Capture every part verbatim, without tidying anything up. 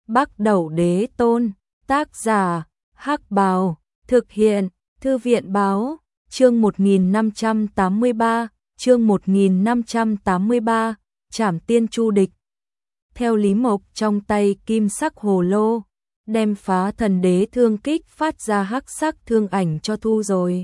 Bắc Đẩu Đế Tôn, tác giả, Hắc Bào, thực hiện, Thư viện Báo, chương một nghìn năm trăm tám mươi ba, chương một nghìn năm trăm tám mươi ba, Trảm Tiên Chu Địch. Theo Lý Mộc trong tay kim sắc hồ lô, đem Phá Thần Đế thương kích phát ra hắc sắc thương ảnh cho thu rồi.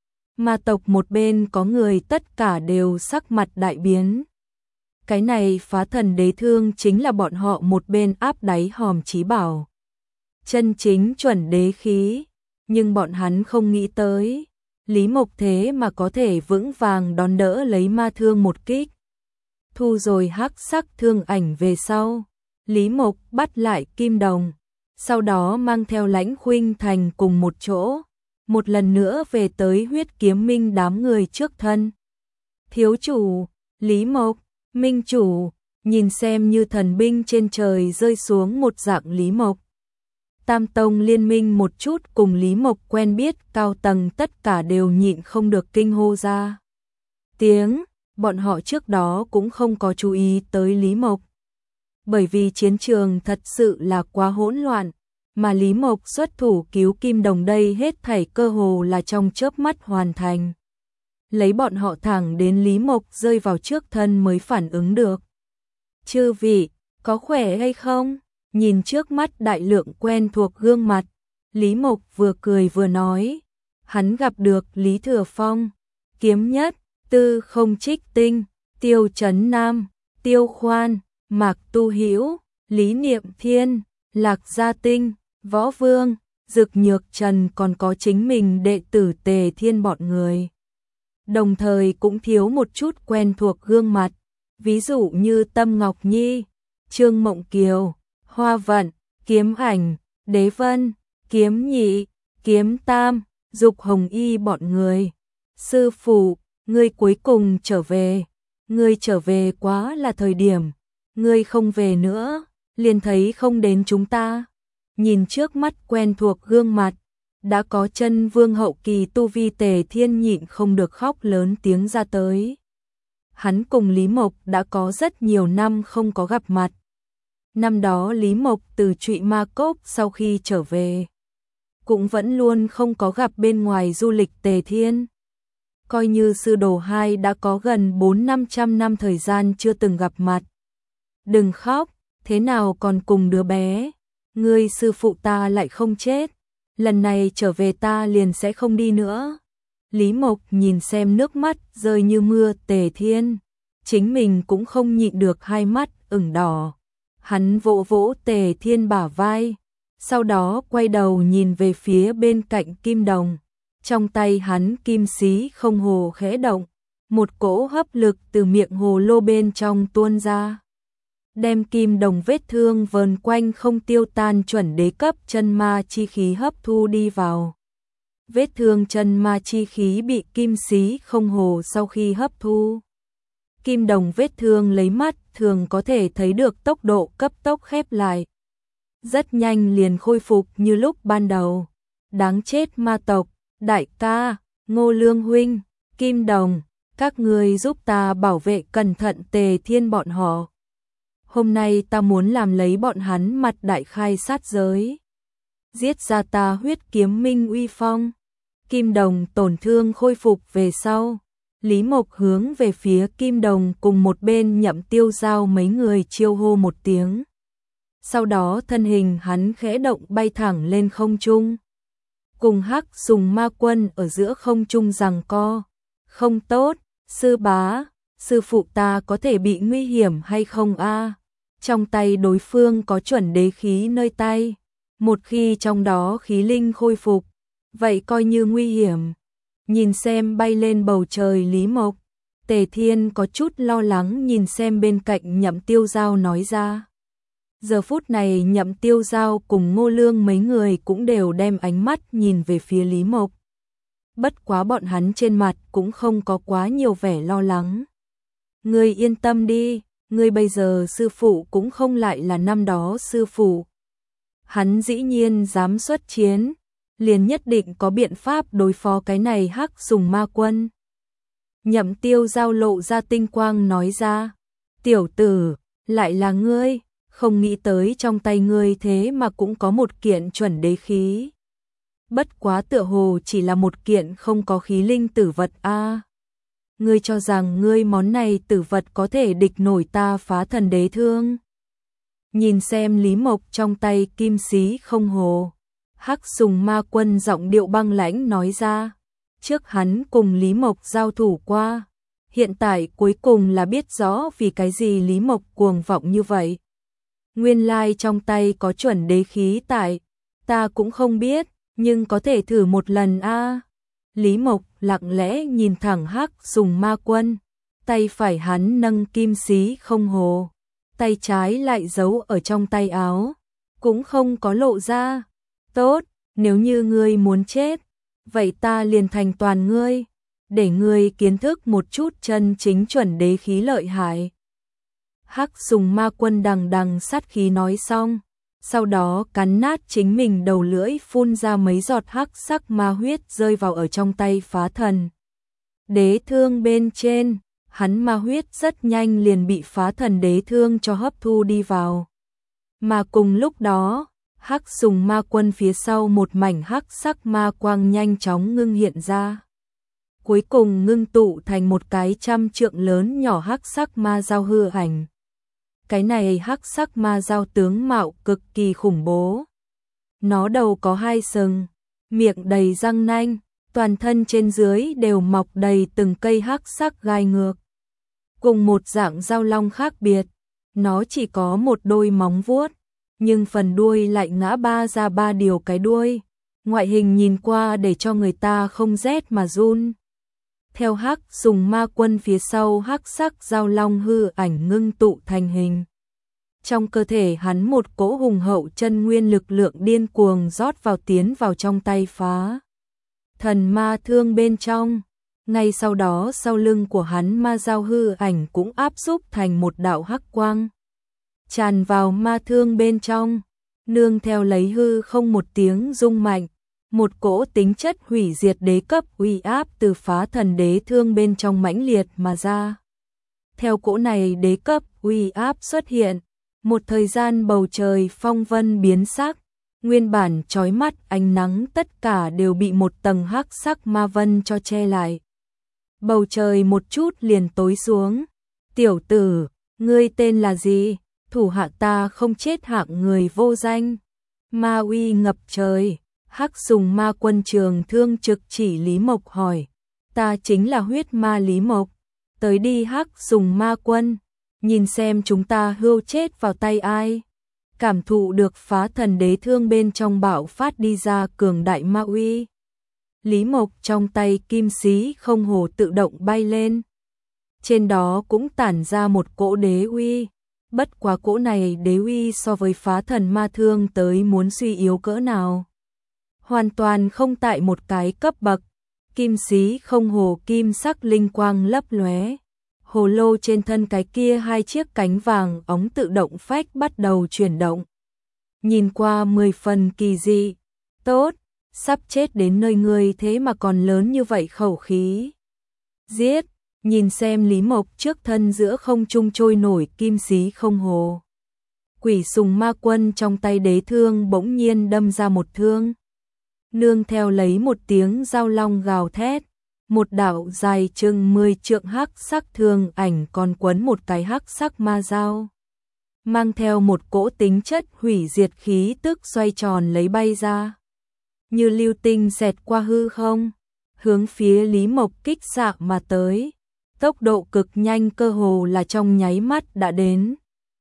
Ma tộc một bên có người tất cả đều sắc mặt đại biến. Cái này Phá Thần Đế thương chính là bọn họ một bên áp đáy hòm chí bảo. Chân chính chuẩn đế khí, nhưng bọn hắn không nghĩ tới. Lý Mộc thế mà có thể vững vàng đón đỡ lấy ma thương một kích. Thu rồi hắc sắc thương ảnh về sau, Lý Mộc bắt lại Kim Đồng, sau đó mang theo Lãnh Khuynh Thành cùng một chỗ, một lần nữa về tới Huyết Kiếm Minh đám người trước thân. Thiếu chủ, Lý Mộc, Minh chủ, nhìn xem như thần binh trên trời rơi xuống một dạng Lý Mộc. Tam Tông liên minh một chút cùng Lý Mộc quen biết cao tầng tất cả đều nhịn không được kinh hô ra tiếng, bọn họ trước đó cũng không có chú ý tới Lý Mộc. Bởi vì chiến trường thật sự là quá hỗn loạn, mà Lý Mộc xuất thủ cứu Kim Đồng đây hết thảy cơ hồ là trong chớp mắt hoàn thành. Lấy bọn họ thẳng đến Lý Mộc rơi vào trước thân mới phản ứng được. Chư vị, có khỏe hay không? Nhìn trước mắt đại lượng quen thuộc gương mặt, Lý Mộc vừa cười vừa nói. Hắn gặp được Lý Thừa Phong, Kiếm Nhất, Tư Không Trích Tinh, Tiêu Chấn Nam, Tiêu Khoan, Mạc Tu Hữu, Lý Niệm Thiên, Lạc Gia Tinh, Võ Vương, Dực Nhược Trần, còn có chính mình đệ tử Tề Thiên bọn người. Đồng thời cũng thiếu một chút quen thuộc gương mặt, ví dụ như Tâm Ngọc Nhi, Trương Mộng Kiều, Hoa Vận, Kiếm Ảnh, Đế Vân, Kiếm Nhị, Kiếm Tam, Dục Hồng Y bọn người. Sư phụ, ngươi cuối cùng trở về, ngươi trở về quá là thời điểm, ngươi không về nữa, liền thấy không đến chúng ta. Nhìn trước mắt quen thuộc gương mặt, đã có chân vương hậu kỳ tu vi Tề Thiên nhịn không được khóc lớn tiếng ra tới. Hắn cùng Lý Mộc đã có rất nhiều năm không có gặp mặt. Năm đó Lý Mộc từ Trụy Ma Cốc sau khi trở về, cũng vẫn luôn không có gặp bên ngoài du lịch Tề Thiên. Coi như sư đồ hai đã có gần bốn năm trăm năm thời gian chưa từng gặp mặt. Đừng khóc, thế nào còn cùng đứa bé, ngươi sư phụ ta lại không chết, lần này trở về ta liền sẽ không đi nữa. Lý Mộc nhìn xem nước mắt rơi như mưa Tề Thiên, chính mình cũng không nhịn được hai mắt ửng đỏ. Hắn vỗ vỗ Tề Thiên bả vai, sau đó quay đầu nhìn về phía bên cạnh Kim Đồng. Trong tay hắn kim xí không hồ khẽ động, một cỗ hấp lực từ miệng hồ lô bên trong tuôn ra, đem Kim Đồng vết thương vờn quanh không tiêu tan chuẩn đế cấp chân ma chi khí hấp thu đi vào. Vết thương chân ma chi khí bị kim xí không hồ sau khi hấp thu. Kim Đồng vết thương lấy mắt thường có thể thấy được tốc độ cấp tốc khép lại. Rất nhanh liền khôi phục như lúc ban đầu. Đáng chết ma tộc, đại ca, Ngô Lương huynh, Kim Đồng, các ngươi giúp ta bảo vệ cẩn thận Tề Thiên bọn họ. Hôm nay ta muốn làm lấy bọn hắn mặt đại khai sát giới, giết ra ta Huyết Kiếm Minh uy phong. Kim Đồng tổn thương khôi phục về sau, Lý Mộc hướng về phía Kim Đồng cùng một bên Nhậm Tiêu Giao mấy người chiêu hô một tiếng. Sau đó thân hình hắn khẽ động bay thẳng lên không trung, cùng Hắc Sùng Ma Quân ở giữa không trung giằng co. Không tốt, sư bá, sư phụ ta có thể bị nguy hiểm hay không a? Trong tay đối phương có chuẩn đế khí nơi tay, một khi trong đó khí linh khôi phục, vậy coi như nguy hiểm. Nhìn xem bay lên bầu trời Lý Mộc, Tề Thiên có chút lo lắng nhìn xem bên cạnh Nhậm Tiêu Giao nói ra. Giờ phút này Nhậm Tiêu Giao cùng Ngô Lương mấy người cũng đều đem ánh mắt nhìn về phía Lý Mộc. Bất quá bọn hắn trên mặt cũng không có quá nhiều vẻ lo lắng. Ngươi yên tâm đi, ngươi bây giờ sư phụ cũng không lại là năm đó sư phụ. Hắn dĩ nhiên dám xuất chiến, liền nhất định có biện pháp đối phó cái này Hắc Sùng Ma Quân. Nhậm Tiêu Giao lộ ra tinh quang nói ra. Tiểu tử, lại là ngươi, không nghĩ tới trong tay ngươi thế mà cũng có một kiện chuẩn đế khí. Bất quá tựa hồ chỉ là một kiện không có khí linh tử vật a. À, ngươi cho rằng ngươi món này tử vật có thể địch nổi ta Phá Thần Đế Thương? Nhìn xem Lý Mộc trong tay kim xí không hồ, Hắc Sùng Ma Quân giọng điệu băng lãnh nói ra, trước hắn cùng Lý Mộc giao thủ qua, hiện tại cuối cùng là biết rõ vì cái gì Lý Mộc cuồng vọng như vậy. Nguyên lai trong tay có chuẩn đế khí tại, ta cũng không biết, nhưng có thể thử một lần a. À. Lý Mộc lặng lẽ nhìn thẳng Hắc Sùng Ma Quân, tay phải hắn nâng kim xí không hồ, tay trái lại giấu ở trong tay áo, cũng không có lộ ra. Tốt, nếu như ngươi muốn chết, vậy ta liền thành toàn ngươi, để ngươi kiến thức một chút chân chính chuẩn đế khí lợi hại. Hắc Sùng Ma Quân đằng đằng sát khí nói xong, sau đó cắn nát chính mình đầu lưỡi, phun ra mấy giọt hắc sắc ma huyết rơi vào ở trong tay Phá Thần Đế Thương bên trên. Hắn ma huyết rất nhanh liền bị Phá Thần Đế Thương cho hấp thu đi vào. Mà cùng lúc đó, Hắc Sùng Ma Quân phía sau một mảnh hắc sắc ma quang nhanh chóng ngưng hiện ra. Cuối cùng ngưng tụ thành một cái trăm trượng lớn nhỏ hắc sắc ma dao hư ảnh. Cái này hắc sắc ma dao tướng mạo cực kỳ khủng bố. Nó đầu có hai sừng, miệng đầy răng nanh, toàn thân trên dưới đều mọc đầy từng cây hắc sắc gai ngược. Cùng một dạng dao long khác biệt, nó chỉ có một đôi móng vuốt, nhưng phần đuôi lại ngã ba ra ba điều cái đuôi, ngoại hình nhìn qua để cho người ta không rét mà run. Theo Hắc Sùng Ma Quân phía sau hắc sắc dao long hư ảnh ngưng tụ thành hình. Trong cơ thể hắn một cỗ hùng hậu chân nguyên lực lượng điên cuồng rót vào tiến vào trong tay Phá Thần Ma Thương bên trong. Ngay sau đó sau lưng của hắn ma dao hư ảnh cũng áp xúc thành một đạo hắc quang, tràn vào ma thương bên trong, nương theo lấy hư không một tiếng rung mạnh, một cỗ tính chất hủy diệt đế cấp uy áp từ Phá Thần Đế Thương bên trong mãnh liệt mà ra. Theo cỗ này đế cấp uy áp xuất hiện, một thời gian bầu trời phong vân biến sắc, nguyên bản chói mắt ánh nắng tất cả đều bị một tầng hắc sắc ma vân cho che lại. Bầu trời một chút liền tối xuống. Tiểu tử, ngươi tên là gì? Thủ hạ ta không chết hạng người vô danh. Ma uy ngập trời. Hắc Sùng Ma Quân trường thương trực chỉ Lý Mộc hỏi. Ta chính là huyết ma Lý Mộc. Tới đi Hắc Sùng Ma Quân, nhìn xem chúng ta hưu chết vào tay ai. Cảm thụ được Phá Thần Đế Thương bên trong bạo phát đi ra cường đại ma uy. Lý Mộc trong tay kim xí không hồ tự động bay lên. Trên đó cũng tản ra một cỗ đế uy. Bất quá cỗ này đế uy so với Phá Thần Ma Thương tới muốn suy yếu cỡ nào. Hoàn toàn không tại một cái cấp bậc. Kim xí không hồ kim sắc linh quang lấp lóe. Hồ lô trên thân cái kia hai chiếc cánh vàng óng tự động phách bắt đầu chuyển động. Nhìn qua mười phần kỳ dị. Tốt, sắp chết đến nơi ngươi thế mà còn lớn như vậy khẩu khí. Giết, nhìn xem Lý Mộc trước thân giữa không trung trôi nổi kim xí không hồ. Quỷ Sùng Ma Quân trong tay đế thương bỗng nhiên đâm ra một thương. Nương theo lấy một tiếng dao long gào thét, một đạo dài chừng mười trượng hắc sắc thương ảnh còn quấn một cái hắc sắc ma dao, mang theo một cỗ tính chất hủy diệt khí tức xoay tròn lấy bay ra, như lưu tinh xẹt qua hư không, hướng phía Lý Mộc kích xạ mà tới, tốc độ cực nhanh cơ hồ là trong nháy mắt đã đến.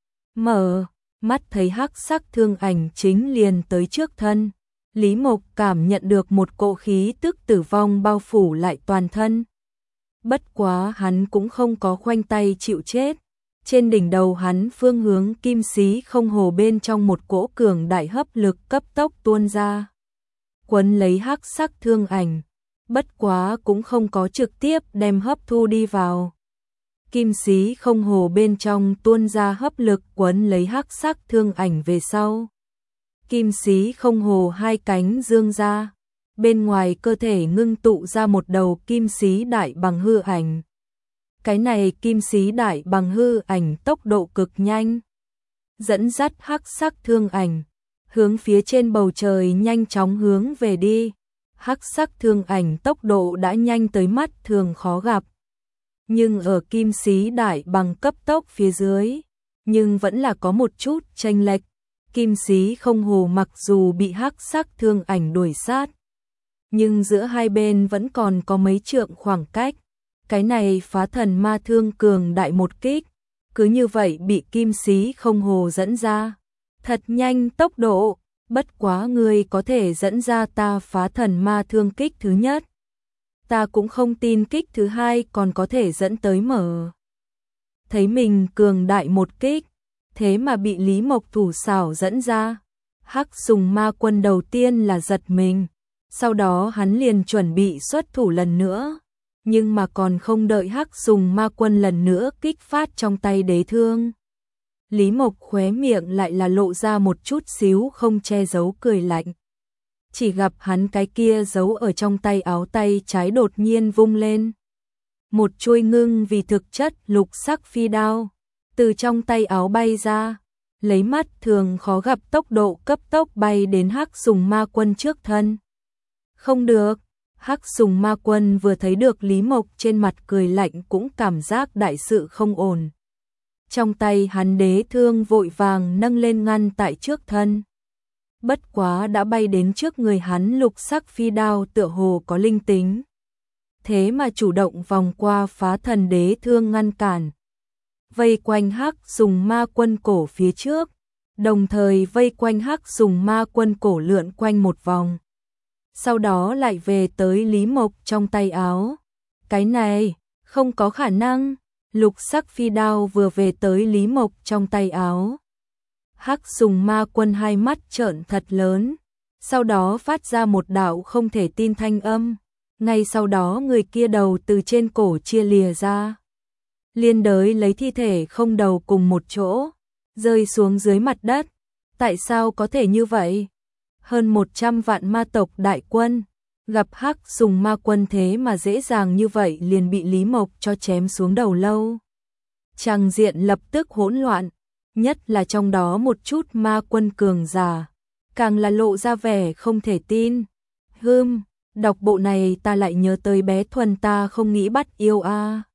Mở mắt thấy hắc sắc thương ảnh chính liền tới trước thân. Lý Mộc cảm nhận được một cỗ khí tức tử vong bao phủ lại toàn thân. Bất quá hắn cũng không có khoanh tay chịu chết. Trên đỉnh đầu hắn phương hướng kim xí không hồ bên trong một cỗ cường đại hấp lực cấp tốc tuôn ra. Quấn lấy hắc sắc thương ảnh. Bất quá cũng không có trực tiếp đem hấp thu đi vào. Kim xí không hồ bên trong tuôn ra hấp lực quấn lấy hắc sắc thương ảnh về sau. Kim xí không hồ hai cánh dương ra, bên ngoài cơ thể ngưng tụ ra một đầu kim xí đại bằng hư ảnh. Cái này kim xí đại bằng hư ảnh tốc độ cực nhanh, dẫn dắt hắc sắc thương ảnh, hướng phía trên bầu trời nhanh chóng hướng về đi. Hắc sắc thương ảnh tốc độ đã nhanh tới mắt thường khó gặp. Nhưng ở kim sĩ đại bằng cấp tốc phía dưới, nhưng vẫn là có một chút chênh lệch. Kim sĩ không hồ mặc dù bị hắc sắc thương ảnh đuổi sát, nhưng giữa hai bên vẫn còn có mấy trượng khoảng cách. Cái này phá thần ma thương cường đại một kích, cứ như vậy bị kim sĩ không hồ dẫn ra. Thật nhanh tốc độ, bất quá ngươi có thể dẫn ra ta phá thần ma thương kích thứ nhất. Ta cũng không tin kích thứ hai còn có thể dẫn tới mở. Thấy mình cường đại một kích, thế mà bị Lý Mộc thủ xảo dẫn ra. Hắc Sùng Ma Quân đầu tiên là giật mình, sau đó hắn liền chuẩn bị xuất thủ lần nữa. Nhưng mà còn không đợi Hắc Sùng Ma Quân lần nữa kích phát trong tay đế thương, Lý Mộc khóe miệng lại là lộ ra một chút xíu không che giấu cười lạnh. Chỉ gặp hắn cái kia giấu ở trong tay áo tay trái đột nhiên vung lên. Một chuôi ngưng vì thực chất lục sắc phi đao, từ trong tay áo bay ra, lấy mắt thường khó gặp tốc độ cấp tốc bay đến Hắc Sùng Ma Quân trước thân. Không được, Hắc Sùng Ma Quân vừa thấy được Lý Mộc trên mặt cười lạnh cũng cảm giác đại sự không ổn. Trong tay hắn đế thương vội vàng nâng lên ngăn tại trước thân. Bất quá đã bay đến trước người hắn lục sắc phi đao tựa hồ có linh tính. Thế mà chủ động vòng qua phá thần đế thương ngăn cản. Vây quanh Hắc Sùng Ma Quân cổ phía trước, đồng thời vây quanh Hắc Sùng Ma Quân cổ lượn quanh một vòng. Sau đó lại về tới Lý Mộc trong tay áo. Cái này, không có khả năng. Lục sắc phi đao vừa về tới Lý Mộc trong tay áo. Hắc Sùng Ma Quân hai mắt trợn thật lớn, sau đó phát ra một đạo không thể tin thanh âm. Ngay sau đó người kia đầu từ trên cổ chia lìa ra, liên đới lấy thi thể không đầu cùng một chỗ, rơi xuống dưới mặt đất. Tại sao có thể như vậy? Hơn một trăm vạn ma tộc đại quân, gặp Hắc Sùng Ma Quân thế mà dễ dàng như vậy liền bị Lý Mộc cho chém xuống đầu lâu. Tràng diện lập tức hỗn loạn, nhất là trong đó một chút ma quân cường giả, càng là lộ ra vẻ không thể tin. Hừm, đọc bộ này ta lại nhớ tới bé Thuần ta không nghĩ bắt yêu a.